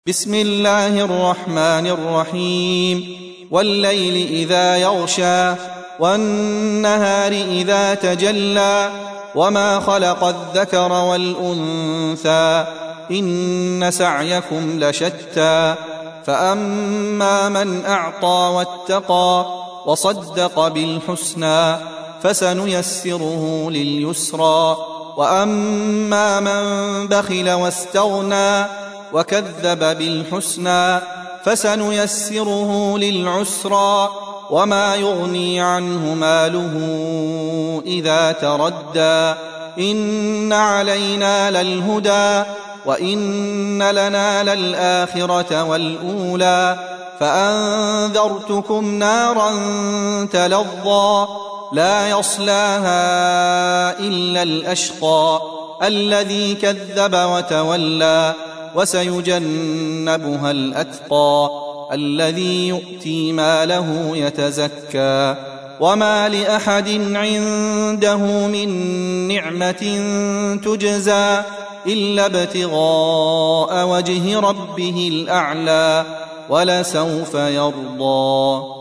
بسم الله الرحمن الرحيم. والليل إذا يغشى والنهار إذا تجلى وما خلق الذكر والأنثى إن سعيكم لشتى فأما من أعطى واتقى وصدق بالحسنى فسنيسره لليسرى وأما من بخل واستغنى وكذب بالحسنى فسنيسره للعسرى وما يغني عنه ماله إذا تردى إن علينا للهدى وإن لنا للآخرة والأولى فأنذرتكم نارا تلظى لا يصلاها إلا الأشقى الذي كذب وتولى وسيجنبها الأتقى الذي يؤتي ماله يتزكى وما لأحد عنده من نعمة تجزى إلا ابتغاء وجه ربه الأعلى ولسوف يرضى.